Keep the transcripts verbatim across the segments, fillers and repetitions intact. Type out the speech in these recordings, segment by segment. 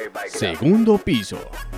Segundo piso.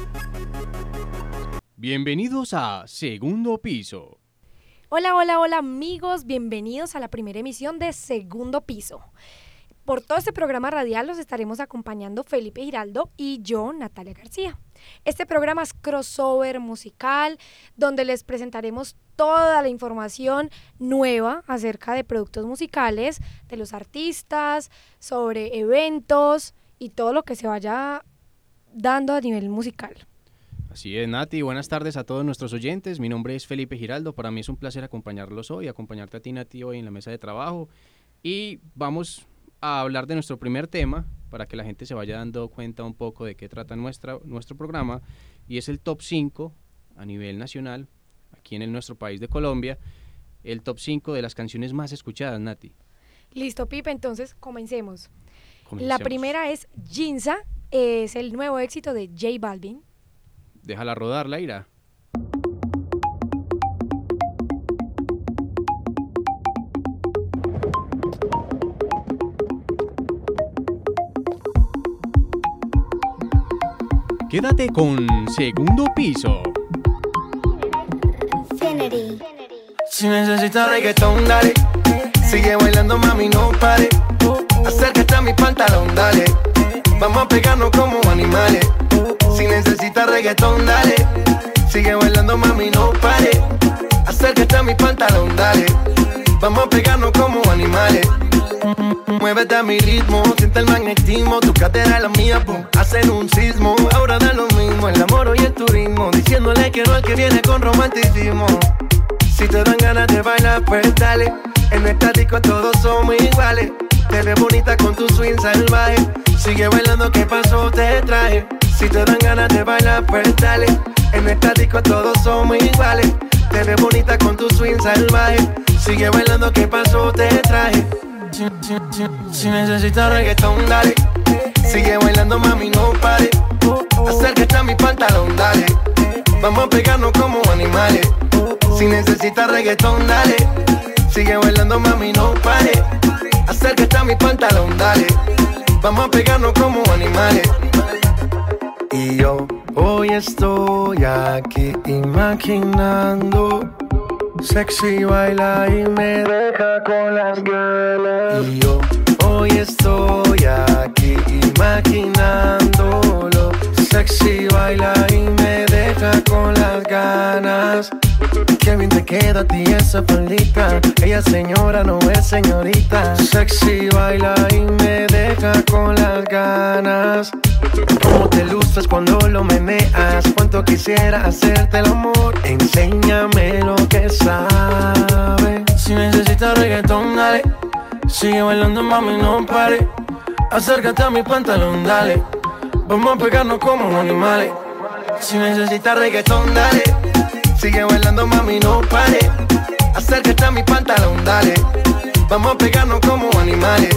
Bienvenidos a Segundo Piso. Hola, hola, hola amigos, bienvenidos a la primera emisión de Segundo Piso. Por todo este programa radial los estaremos acompañando Felipe Giraldo y yo, Natalia García. Este programa es crossover musical, donde les presentaremos toda la información nueva acerca de productos musicales, de los artistas, sobre eventos y todo lo que se vaya dando a nivel musical. Así es, Nati, buenas tardes a todos nuestros oyentes. Mi nombre es Felipe Giraldo. Para mí es un placer acompañarlos hoy, acompañarte a ti, Nati, hoy en la mesa de trabajo. Y vamos a hablar de nuestro primer tema para que la gente se vaya dando cuenta un poco de qué trata nuestra, nuestro programa, y es el top cinco a nivel nacional, aquí en el, nuestro país de Colombia, el top cinco de las canciones más escuchadas, Nati. Listo, Pipe, entonces comencemos. Comencemos. La primera es Ginza, es el nuevo éxito de J Balvin. Déjala rodar, Laira. Quédate con Segundo Piso. Infinity. Si necesitas reggaetón, dale. Sigue bailando, mami, no pare. Acércate a mi pantalón, dale. Vamos a pegarnos como animales. Si necesitas reggaetón, dale. Sigue bailando, mami, no pare. Acércate a mi pantalón, dale. Vamos a pegarnos como animales. Muévete a mi ritmo, siente el magnetismo. Tu cadera es la mía, pum, hacen un sismo. Ahora da lo mismo, el amor y el turismo. Diciéndole que no al que viene con romanticismo. Si te dan ganas de bailar, pues dale. En esta disco todos somos iguales. Te ves bonita con tu swing salvaje. Sigue bailando, ¿qué pasó? Te traje. Si te dan ganas de bailar, pues dale. En esta disco todos somos iguales. Te ves bonita con tu swing salvaje. Sigue bailando, ¿qué pasó? Te traje. Si, si, si, si necesitas reggaetón, dale. Sigue bailando, mami, no pare. Acércate a mi pantalón, dale. Vamos a pegarnos como animales. Si necesitas reggaetón, dale. Sigue bailando, mami, no pare. Acércate a mi pantalón, dale. Vamos a pegarnos como animales. Y yo hoy estoy aquí imaginando. Sexy baila y me deja con las ganas. Y yo hoy estoy aquí imaginándolo. Sexy baila y me deja con las ganas. Qué bien te queda a ti esa faldita. Ella señora no es señorita. Sexy baila y me deja con las ganas. Cómo te luces cuando lo meneas. Cuánto quisiera hacerte el amor. Enséñame lo que sabes. Si necesitas reggaetón, dale. Sigue bailando, mami, no pare. Acércate a mi pantalón, dale. Vamos a pegarnos como animales. Si necesitas reggaetón, dale. Sigue bailando, mami, no pare. Acércate a mi pantalón, dale. Vamos a pegarnos como animales.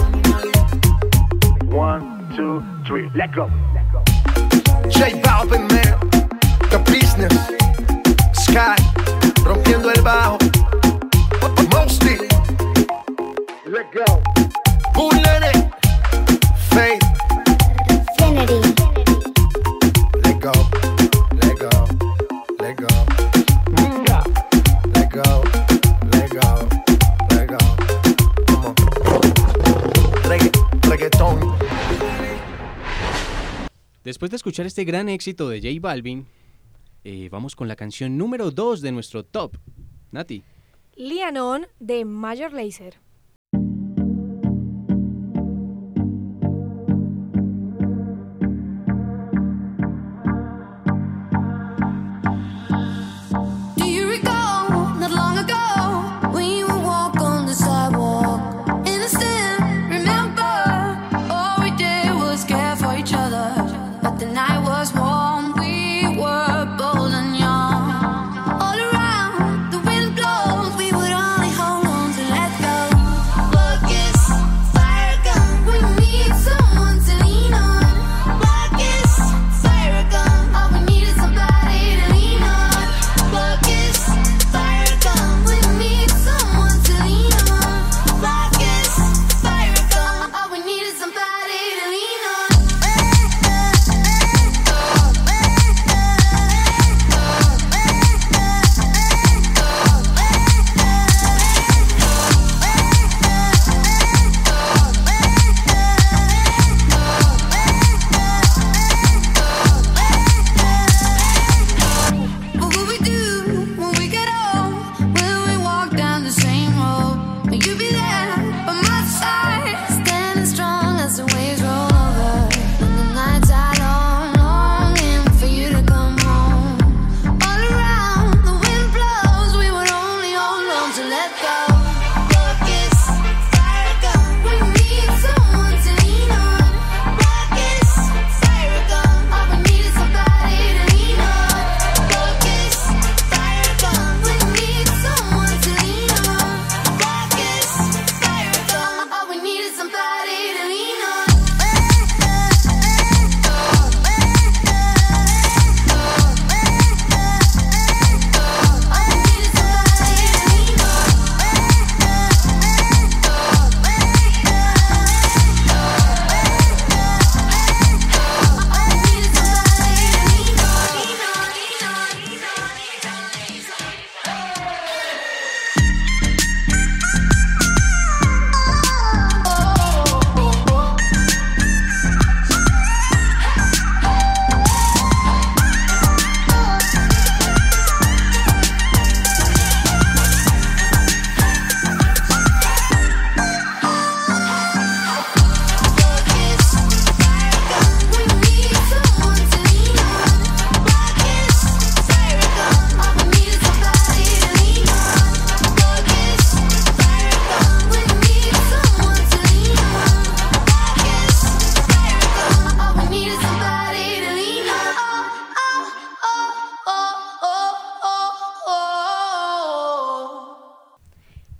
One, two, three, let go. J Balvin, man, the business. Sky, rompiendo el bajo. Mosty, let go. Bullet, Faith, Infinity. let go, let go, let go. Let go, let go, let go. Come on. Regga- reggaetón. Después de escuchar este gran éxito de J Balvin, eh, vamos con la canción número dos de nuestro top. Nati. Lianon de Major Lazer. All around, the wind blows. We would only hold on to let go.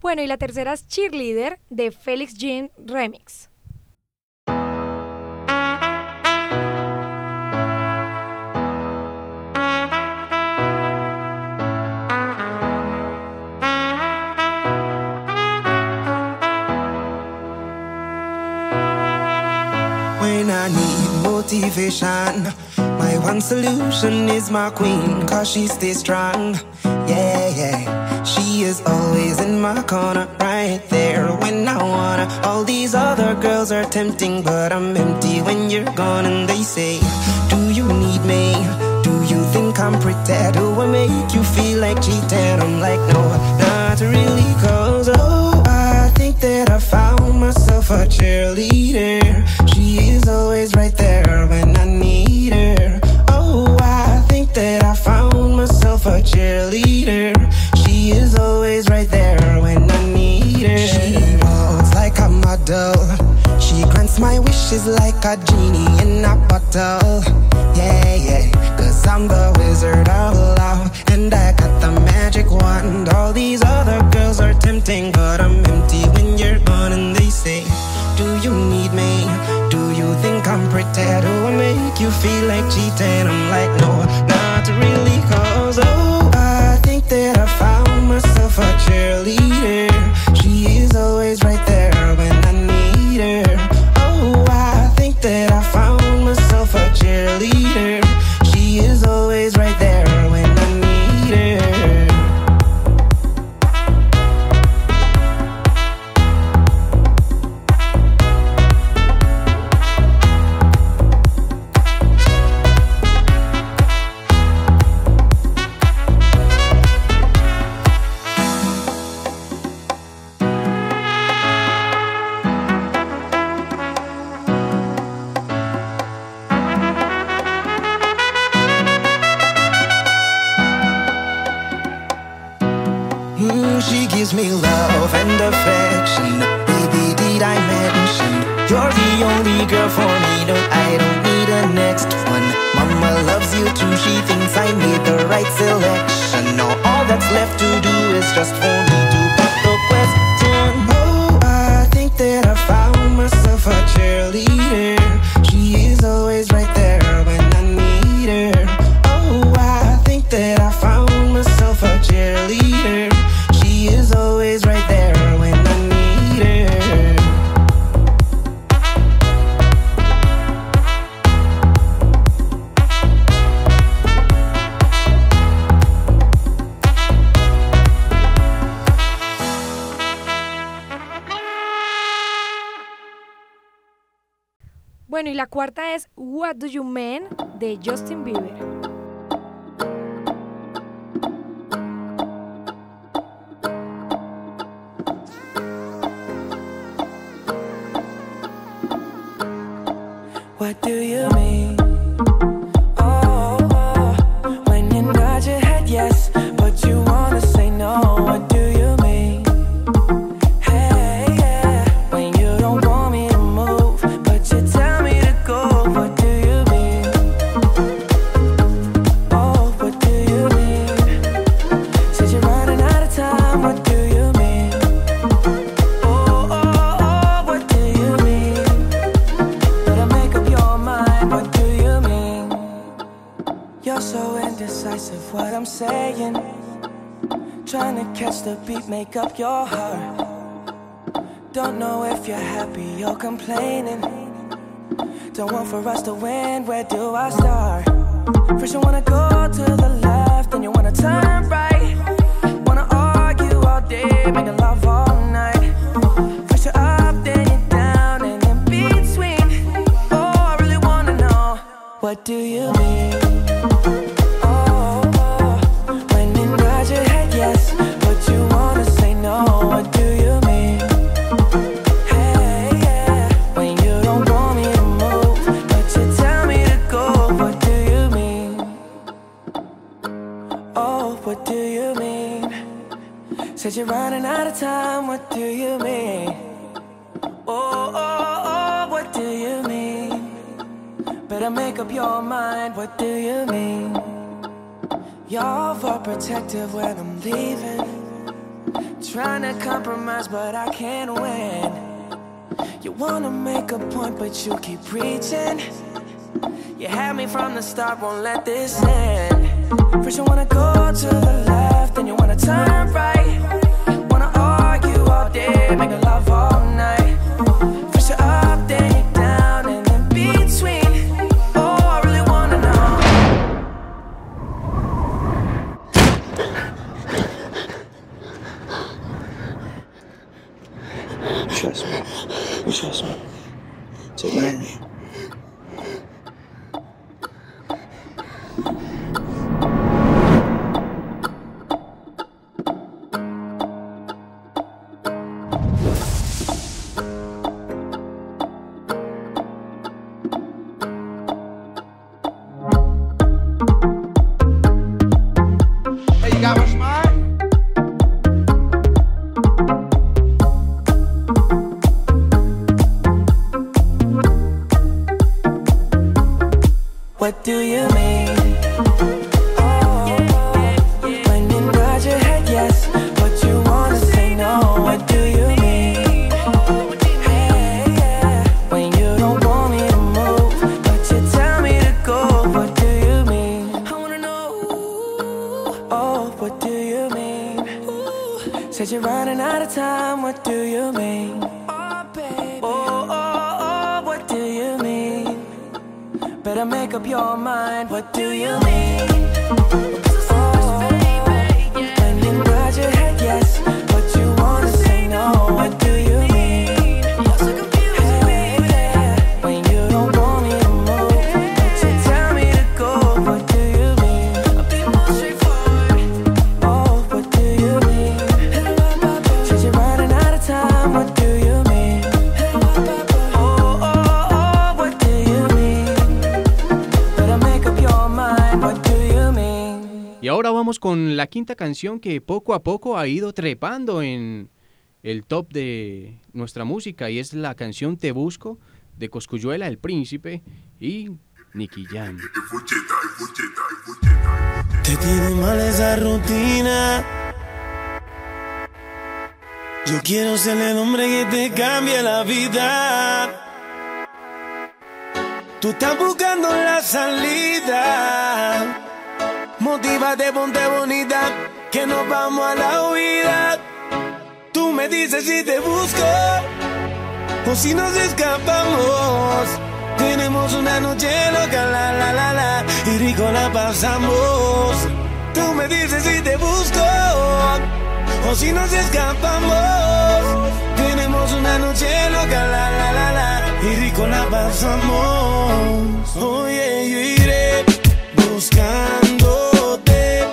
Bueno, y la tercera es Cheerleader de Felix Jean Remix. When I need motivation, my one solution is my queen, cause she stays strong. Yeah, yeah, she is always in my corner, right there when I wanna. All these other girls are tempting, but I'm empty when you're gone. And they say, do you need me? Do you think I'm pretty? Do I make you feel like cheating? I'm like, no, not really, cause oh, I think that I found myself a cheerleader. She is always right there when I need her. Oh, I think that I found myself a cheerleader. She is always right there when I need her. She walks like a model. She grants my wishes like a genie in a bottle. Yeah, yeah, cause I'm the wizard of love, and I got the magic wand. All these other girls are tempting, but I'm empty when you're gone. And they say, do you need me? Do you think I'm pretty? Do I make you feel like cheating? I'm like, no, not really, cause oh, I think that I found myself a cheerleader. She is always right there when I need her. Oh, I think that I found myself a cheerleader. She is always right there when I need her. Mm, she gives me love and affection. Baby, did I mention you're the only girl for me? No, I don't need a next one. Mama loves you too. She thinks I made the right selection. Now all that's left to do is just for me to put the question. Oh, I think that I found myself a cheerleader. She is always right there when I need her. Oh, I think that I found myself a cheerleader. She is always right there when I need her. Bueno, y la cuarta es What Do You Mean de Justin Bieber. What do you mean? Oh, oh, when you nod your head yes, but you wanna say no. What do you mean? Hey, yeah, when you don't want me to move, but you tell me to go. What do you mean? Oh, what do you mean? Said you're running out of time. What do you mean? Oh, oh, oh, what do you mean? Better make up your mind. What do you mean? You're so indecisive. What I'm saying, trying to catch the beat, make up your heart. Don't know if you're happy or complaining. Don't want for us to win, where do I start? First you wanna go to the left, then you wanna turn right. Wanna argue all day, making love all night. First you're up, then you're down, and in between. Oh, I really wanna know, what do you mean? Oh, oh, when you nod your head yes, but you wanna say no. What do you mean? Hey, yeah, when you don't want me to move, but you tell me to go. What do you mean? Oh, what do you mean? Said you're running out of time. What do you mean? Oh, oh, oh, what do you mean? Better make up your mind. What do you mean? You're overprotective when I'm leaving. Trying to compromise, but I can't win. You wanna make a point, but you keep preaching. You had me from the start, won't let this end. First you wanna go to the left, then you wanna turn right. Wanna argue all day, make love all night. First you're up, then you're down, and in between. Oh, I really wanna know. Trust me. Trust me. Take my hand. Hey, you got my smile? What do you mean? Oh, when you nod your head yes, but you wanna say no. What do you mean? Hey, yeah. When you don't want me to move, but you tell me to go. What do you mean? I wanna know. Oh, what do you mean? Said you're running out of time. What do you mean? Oh, baby. Oh, oh, oh, what do you mean? Better make up your mind, what do you mean? Oh, when you nod your head yes, but you wanna say no. What do you mean? Hey, yeah. When you don't want me to move, but you tell me to go. What do you mean? I'll be more straightforward. Oh, what do you mean? Said you're running out of time. What do you mean? Oh, oh, oh, what do you mean? Y ahora vamos con la quinta canción que poco a poco ha ido trepando en el top de nuestra música y es la canción Te Busco de Cosculluela, El Príncipe y Nicky Jam. Te tiene mal esa rutina. Yo quiero ser el hombre que te cambie la vida. Tú estás buscando la salida. Motívate, ponte bonita, que nos vamos a la huida. Tú me dices si te busco o si nos escapamos. Tenemos una noche loca, la la la la, y rico la pasamos. Tú me dices si te busco o si nos escapamos. Tenemos una noche loca, la la la la, y rico la pasamos. Oye, yo iré buscándote,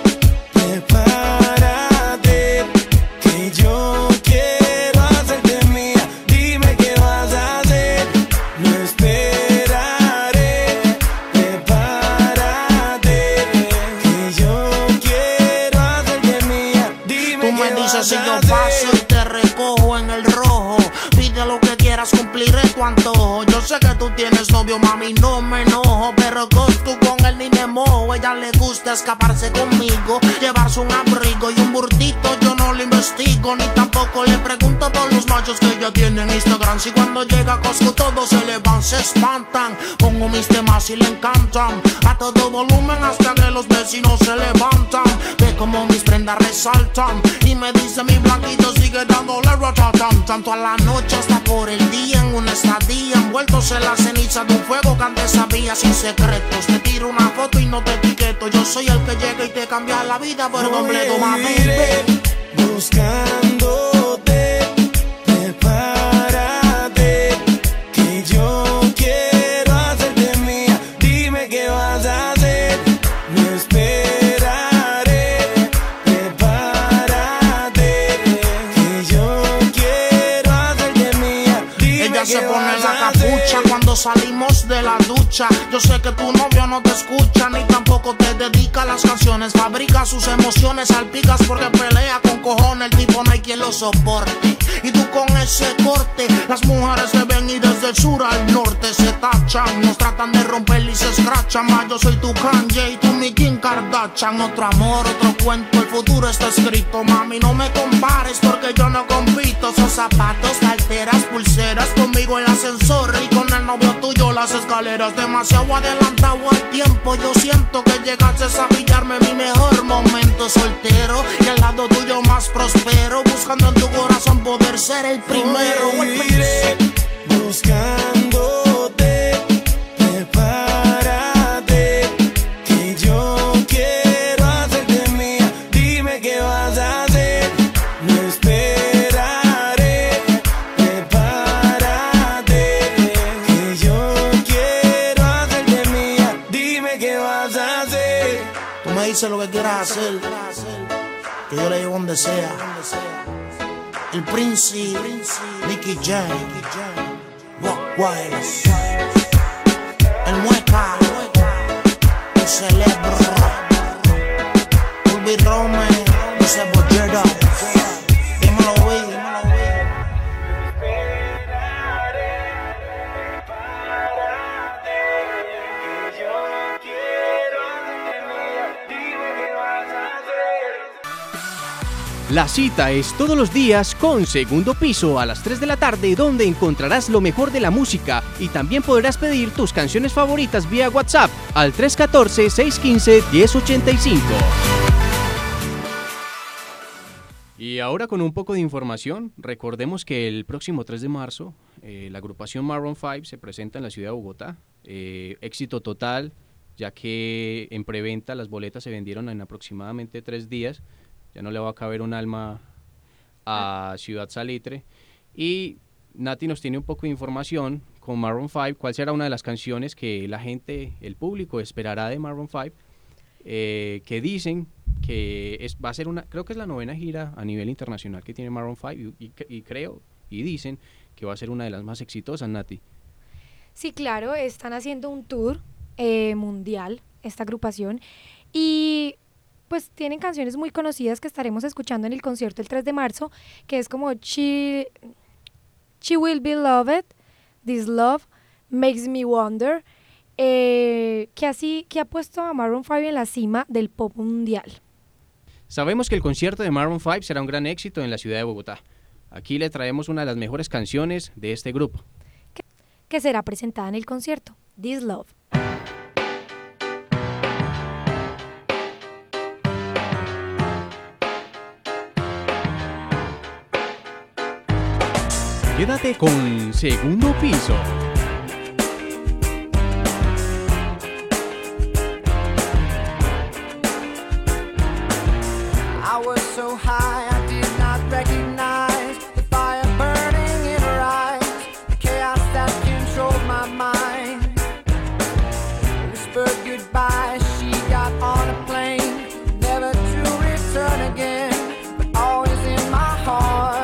prepárate, que yo quiero hacerte mía. Dime qué vas a hacer, no esperaré. Prepárate, que yo quiero hacerte mía. Dime Tú me qué dices vas si a yo hacer. paso y te recojo en el rojo. Pide lo que quieras, cumpliré tu antojo. Yo sé que tú tienes novio, mami, no me enojo, pero tú con él ni me mojo. Ella le gusta escaparse conmigo, llevarse un abrigo y un burtito. Yo no le investigo, ni tampoco le pregunto por los machos que ella tiene en Instagram. Si cuando llega a Costco todos se le van, se espantan. Pongo mis temas y le encantan a todo volumen hasta que los vecinos se levantan. Ve como mis prendas resaltan y me dice mi blanquito sigue dándole ratatam. Tanto a la noche hasta por el día, en una estadía, envueltos en la ceniza de un fuego que antes había sin secretos. Te tiro una foto y no te etiqueto. Yo soy el que llega y te cambia la vida por completo, mami. Buscándote, prepárate, que yo quiero hacerte mía. Dime qué vas a hacer, no esperaré. Prepárate, que yo quiero hacerte mía. Dime Ella qué se pone vas la a capucha hacer. cuando salimos de la ducha. lucha. Yo sé que tu novio no te escucha, ni tampoco te dedica las canciones. Fabrica sus emociones, salpicas porque pelea con cojones. El tipo no hay quien lo soporte. Y tú con ese corte, las mujeres se ven y desde el sur al norte se tachan. Nos tratan de romper y se escrachan. Más yo soy tu Kanye y tú mi Kim Kardashian. Otro amor, otro cuento, el futuro está escrito. Mami, no me compares porque yo no compito. Son zapatos, carteras, pulseras, conmigo el ascensor y con el novio tuyo las escaleras. Demasiado adelantado al tiempo, yo siento que llegaste a pillarme mi mejor momento. Soltero y al lado tuyo más prospero, buscando en tu corazón poder ser el primero. Viviré buscándote, prepárate, que yo quiero hacerte mía. Dime qué vas a hacer, no esperaré. Prepárate, que yo quiero hacerte mía. Dime qué vas a hacer. Tú me dices lo que quieras hacer, que yo le llevo donde sea. El Príncipe, Nicky Jam, Rock Wireless, el Mueca, el Celebro, Ruby Rome, José Bollero. Dímelo, güey. La cita es todos los días con Segundo Piso a las tres de la tarde, donde encontrarás lo mejor de la música y también podrás pedir tus canciones favoritas vía WhatsApp al tres uno cuatro, seis uno cinco, uno cero ocho cinco. Y ahora con un poco de información, recordemos que el próximo tres de marzo eh, la agrupación Maroon cinco se presenta en la ciudad de Bogotá. Eh, éxito total, ya que en preventa las boletas se vendieron en aproximadamente tres días. Ya no le va a caber un alma a Ciudad Salitre. Y Nati nos tiene un poco de información con Maroon cinco. ¿Cuál será una de las canciones que la gente, el público, esperará de Maroon cinco? Eh, que dicen que es, va a ser una, creo que es la novena gira a nivel internacional que tiene Maroon cinco. Y, y, y creo, y dicen que va a ser una de las más exitosas, Nati. Sí, claro, están haciendo un tour eh, mundial, esta agrupación. Y pues tienen canciones muy conocidas que estaremos escuchando en el concierto el tres de marzo, que es como She, She Will Be Loved, This Love, Makes Me Wonder, eh, que así que ha puesto a Maroon cinco en la cima del pop mundial. Sabemos que el concierto de Maroon cinco será un gran éxito en la ciudad de Bogotá. Aquí le traemos una de las mejores canciones de este grupo, que, que será presentada en el concierto, This Love. Quédate con Segundo Piso. I was so high, I did not recognize the fire burning in her eyes, the chaos that controlled my mind. Whispered goodbye, she got on a plane, never to return again, but always in my heart.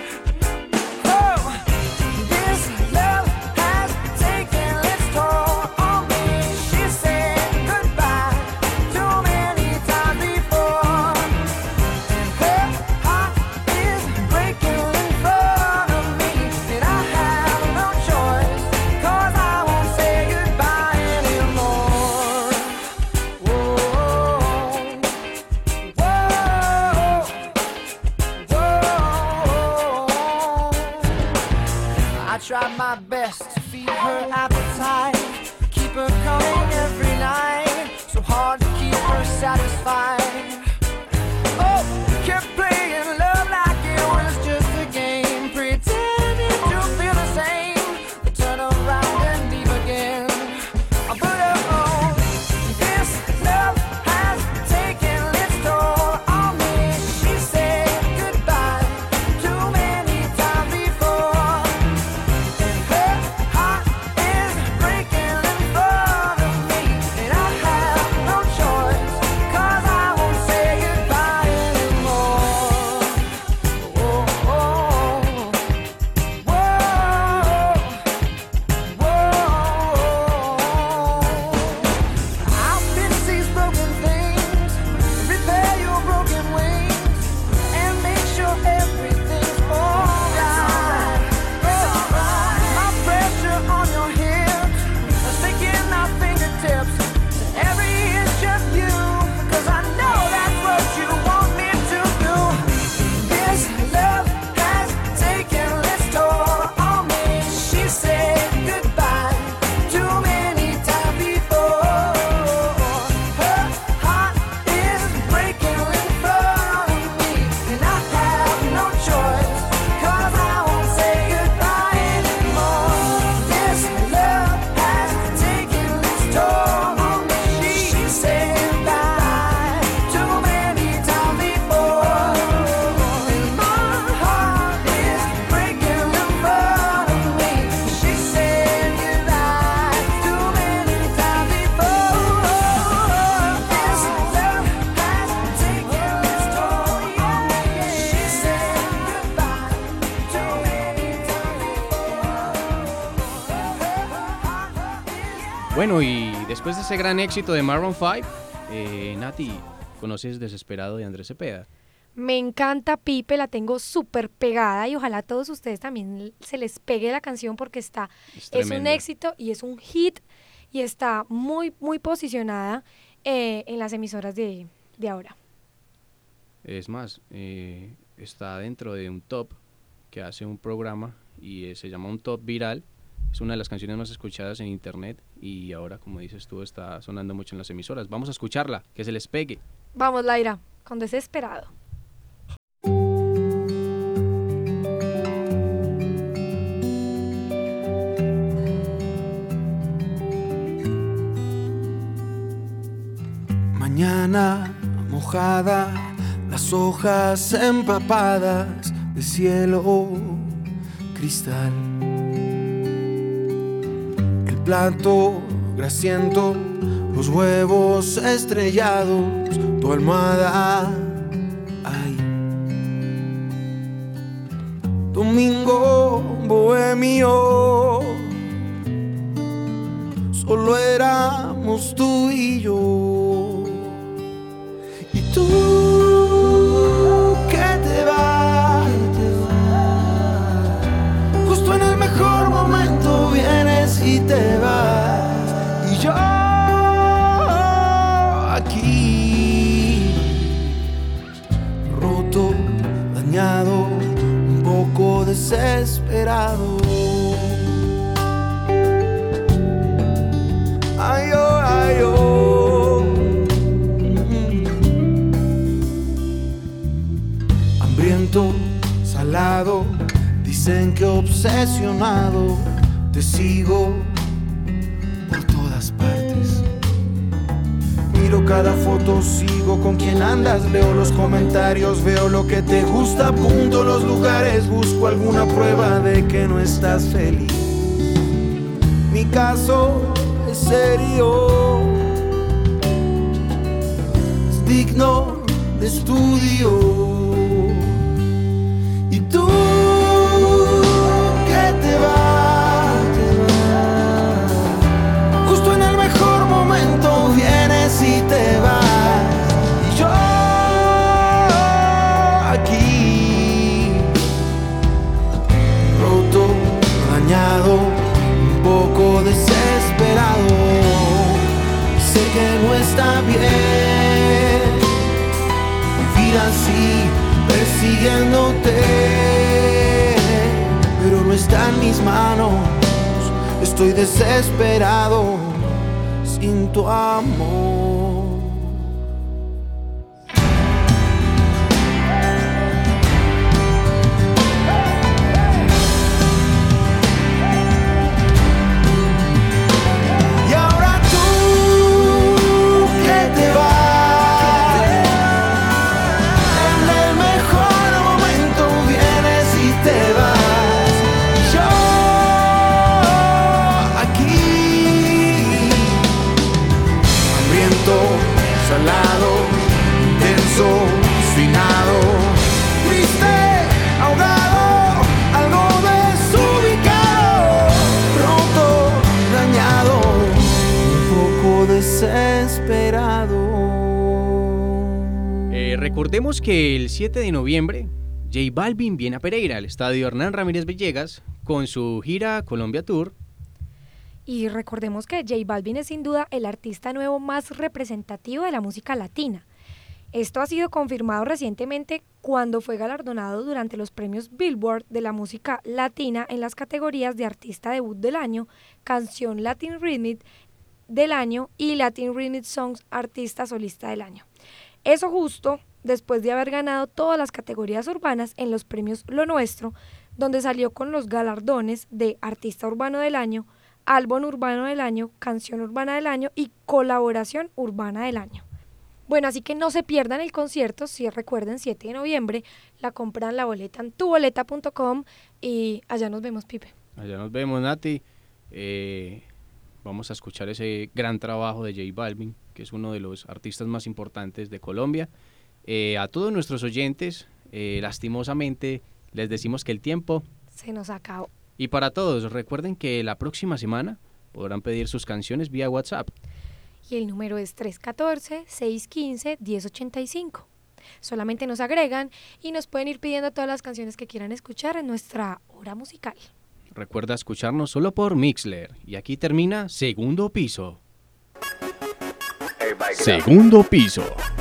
Tried my best to feed her appetite, keep her coming every night, so hard to keep her satisfied. Oh, kept playing love like it was just a game, pretending to feel the same, but turn around and leave again. But oh, this love has taken its toll on me. She said goodbye too many times before. Her heart is breaking in front of Bueno, y después de ese gran éxito de Maroon five, eh, Nati, ¿conoces Desesperado de Andrés Cepeda? Me encanta Pipe, la tengo súper pegada y ojalá a todos ustedes también se les pegue la canción porque está, Es es un tremenda. éxito y es un hit y está muy, muy posicionada eh, en las emisoras de, de ahora. Es más, eh, está dentro de un top que hace un programa y eh, se llama un top viral. Es una de las canciones más escuchadas en internet y ahora, como dices tú, está sonando mucho en las emisoras. Vamos a escucharla, que se les pegue. Vamos, Laira, con Desesperado. Mañana mojada, las hojas empapadas de cielo cristal. El plato grasiento, los huevos estrellados, tu almohada ahí. Domingo bohemio, solo éramos tú y yo. Y tú que te vas, justo en el mejor momento vienes y te vas. Y yo aquí, roto, dañado, un poco desesperado. Ay, oh, ay, oh. Hambriento, salado, dicen que obsesionado, te sigo por todas partes. Miro cada foto, sigo con quien andas, leo los comentarios, veo lo que te gusta, apunto los lugares, busco alguna prueba de que no estás feliz. Mi caso es serio, es digno de estudio. Y tú que te vas, justo en el mejor momento vienes y te vas. Y yo aquí, roto, dañado, un poco desesperado. Sé que no está bien vivir así, persiguiéndote, pero no está en mis manos. Estoy desesperado sin tu amor. Y ahora tú que te vas, en el mejor momento vienes y te vas. Yo aquí, hambriento, salado, intenso, obstinado, triste, ahogado, algo desubicado, roto, dañado, un poco desesperado. Eh, recordemos que el siete de noviembre, J Balvin viene a Pereira, al estadio Hernán Ramírez Villegas, con su gira Colombia Tour. Y recordemos que J Balvin es sin duda el artista nuevo más representativo de la música latina. Esto ha sido confirmado recientemente cuando fue galardonado durante los premios Billboard de la música latina en las categorías de Artista Debut del Año, Canción Latin Remix del Año y Latin Remix Songs Artista Solista del Año. Eso justo después de haber ganado todas las categorías urbanas en los premios Lo Nuestro, donde salió con los galardones de Artista Urbano del Año, Álbum Urbano del Año, Canción Urbana del Año y Colaboración Urbana del Año. Bueno, así que no se pierdan el concierto, si recuerden, siete de noviembre, la compran la boleta en tu boleta punto com y allá nos vemos, Pipe. Allá nos vemos, Nati. Eh, vamos a escuchar ese gran trabajo de J Balvin, que es uno de los artistas más importantes de Colombia. Eh, a todos nuestros oyentes, eh, lastimosamente, les decimos que el tiempo... Se nos acabó. Y para todos, recuerden que la próxima semana Podrán pedir sus canciones vía WhatsApp. Y el número es tres uno cuatro, seis uno cinco, uno cero ocho cinco. Solamente nos agregan y nos pueden ir pidiendo todas las canciones que quieran escuchar en nuestra hora musical. Recuerda escucharnos solo por Mixler. Y aquí termina Segundo Piso. Segundo Piso.